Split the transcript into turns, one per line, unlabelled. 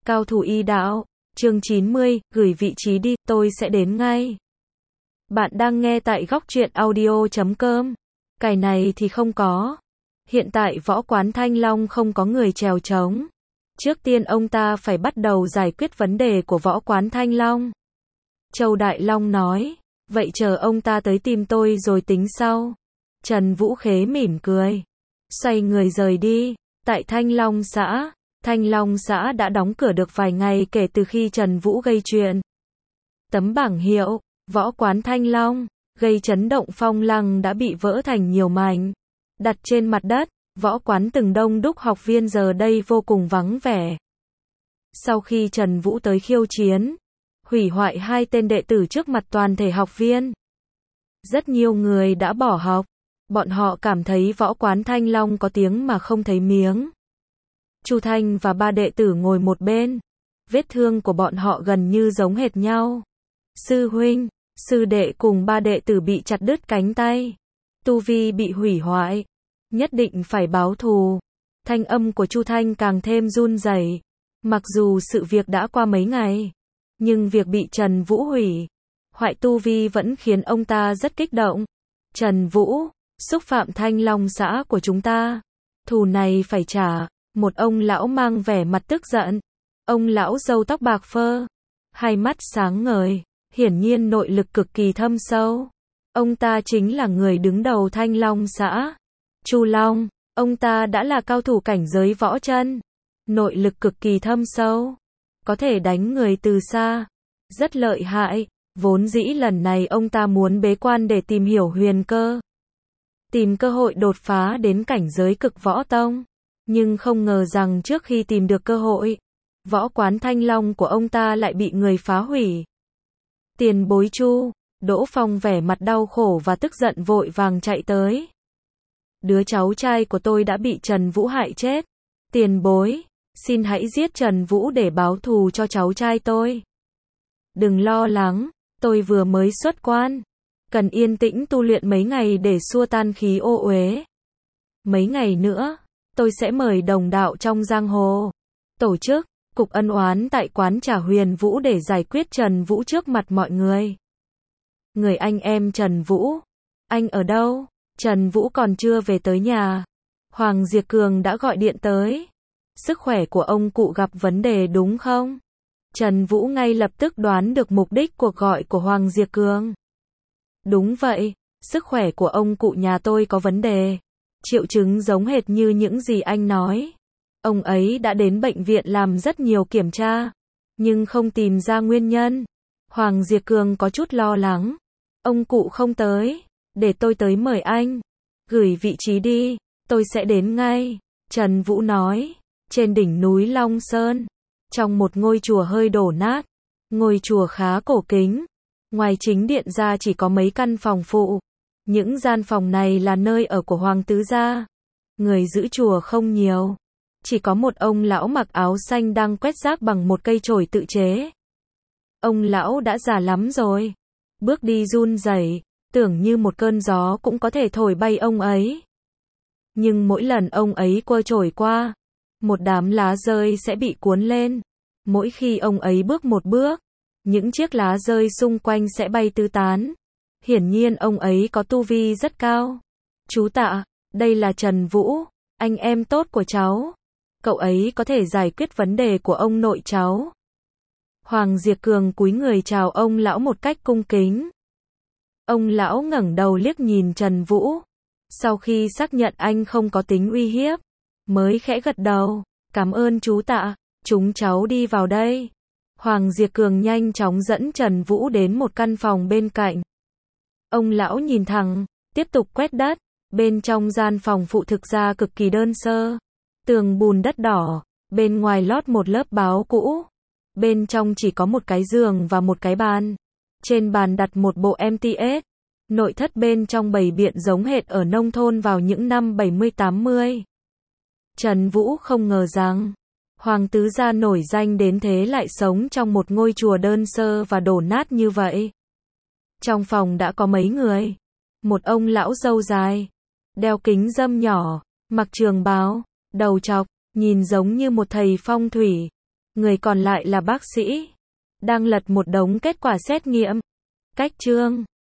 Cao thủ y đạo, chương 90, gửi vị trí đi, tôi sẽ đến ngay. Bạn đang nghe tại góc truyện audio.com. Cái này thì không có. Hiện tại võ quán Thanh Long không có người chèo trống. Trước tiên ông ta phải bắt đầu giải quyết vấn đề của võ quán Thanh Long. Châu Đại Long nói, vậy chờ ông ta tới tìm tôi rồi tính sau. Trần Vũ Khế mỉm cười, xoay người rời đi. Tại Thanh Long xã đã đóng cửa được vài ngày kể từ khi Trần Vũ gây chuyện. Tấm bảng hiệu, võ quán Thanh Long, gây chấn động phong lăng đã bị vỡ thành nhiều mảnh. Đặt trên mặt đất, võ quán từng đông đúc học viên giờ đây vô cùng vắng vẻ. Sau khi Trần Vũ tới khiêu chiến, hủy hoại 2 tên đệ tử trước mặt toàn thể học viên, rất nhiều người đã bỏ học. Bọn họ cảm thấy võ quán Thanh Long có tiếng mà không thấy miếng. Chu Thanh và 3 đệ tử ngồi một bên. Vết thương của bọn họ gần như giống hệt nhau. Sư huynh, sư đệ cùng 3 đệ tử bị chặt đứt cánh tay. Tu vi bị hủy hoại. Nhất định phải báo thù. Thanh âm của Chu Thanh càng thêm run rẩy. Mặc dù sự việc đã qua mấy ngày, nhưng việc bị Trần Vũ hủy hoại tu vi vẫn khiến ông ta rất kích động. Trần Vũ, xúc phạm Thanh Long xã của chúng ta. Thù này phải trả. Một ông lão mang vẻ mặt tức giận. Ông lão râu tóc bạc phơ, hai mắt sáng ngời, hiển nhiên nội lực cực kỳ thâm sâu. Ông ta chính là người đứng đầu Thanh Long xã. Chu Long, ông ta đã là cao thủ cảnh giới võ chân. Nội lực cực kỳ thâm sâu, có thể đánh người từ xa. Rất lợi hại, vốn dĩ lần này ông ta muốn bế quan để tìm hiểu huyền cơ. Tìm cơ hội đột phá đến cảnh giới cực võ tông. Nhưng không ngờ rằng trước khi tìm được cơ hội, võ quán Thanh Long của ông ta lại bị người phá hủy. Tiền bối Chu, Đỗ Phong vẻ mặt đau khổ và tức giận vội vàng chạy tới. Đứa cháu trai của tôi đã bị Trần Vũ hại chết. Tiền bối, xin hãy giết Trần Vũ để báo thù cho cháu trai tôi. Đừng lo lắng, tôi vừa mới xuất quan. Cần yên tĩnh tu luyện mấy ngày để xua tan khí ô uế. Mấy ngày nữa, tôi sẽ mời đồng đạo trong giang hồ, tổ chức cuộc ân oán tại quán trà Huyền Vũ để giải quyết Trần Vũ trước mặt mọi người. Người anh em Trần Vũ, anh ở đâu? Trần Vũ còn chưa về tới nhà. Hoàng Diệp Cường đã gọi điện tới. Sức khỏe của ông cụ gặp vấn đề đúng không? Trần Vũ ngay lập tức đoán được mục đích cuộc gọi của Hoàng Diệp Cường. Đúng vậy, sức khỏe của ông cụ nhà tôi có vấn đề. Triệu chứng giống hệt như những gì anh nói. Ông ấy đã đến bệnh viện làm rất nhiều kiểm tra, nhưng không tìm ra nguyên nhân. Hoàng Diệp Cường có chút lo lắng. Ông cụ không tới, để tôi tới mời anh. Gửi vị trí đi, tôi sẽ đến ngay. Trần Vũ nói, trên đỉnh núi Long Sơn, trong một ngôi chùa hơi đổ nát. Ngôi chùa khá cổ kính. Ngoài chính điện ra chỉ có mấy căn phòng phụ. Những gian phòng này là nơi ở của Hoàng tứ gia. Người giữ chùa không nhiều. Chỉ có một ông lão mặc áo xanh đang quét rác bằng một cây chổi tự chế. Ông lão đã già lắm rồi. Bước đi run rẩy, tưởng như một cơn gió cũng có thể thổi bay ông ấy. Nhưng mỗi lần ông ấy quơ chổi qua, một đám lá rơi sẽ bị cuốn lên. Mỗi khi ông ấy bước một bước, những chiếc lá rơi xung quanh sẽ bay tứ tán. Hiển nhiên ông ấy có tu vi rất cao. Chú Tạ, đây là Trần Vũ, anh em tốt của cháu. Cậu ấy có thể giải quyết vấn đề của ông nội cháu. Hoàng Diệp Cường cúi người chào ông lão một cách cung kính. Ông lão ngẩng đầu liếc nhìn Trần Vũ. Sau khi xác nhận anh không có tính uy hiếp, mới khẽ gật đầu. Cảm ơn chú Tạ, chúng cháu đi vào đây. Hoàng Diệp Cường nhanh chóng dẫn Trần Vũ đến một căn phòng bên cạnh. Ông lão nhìn thẳng, tiếp tục quét đất. Bên trong gian phòng phụ thực ra cực kỳ đơn sơ. Tường bùn đất đỏ, bên ngoài lót một lớp báo cũ. Bên trong chỉ có một cái giường và một cái bàn. Trên bàn đặt một bộ MTS. Nội thất bên trong bày biện giống hệt ở nông thôn vào những năm 70-80. Trần Vũ không ngờ rằng Hoàng tứ gia nổi danh đến thế lại sống trong một ngôi chùa đơn sơ và đổ nát như vậy. Trong phòng đã có mấy người. Một ông lão râu dài, đeo kính râm nhỏ, mặc trường bào, đầu trọc, nhìn giống như một thầy phong thủy. Người còn lại là bác sĩ. Đang lật một đống kết quả xét nghiệm. Cách chương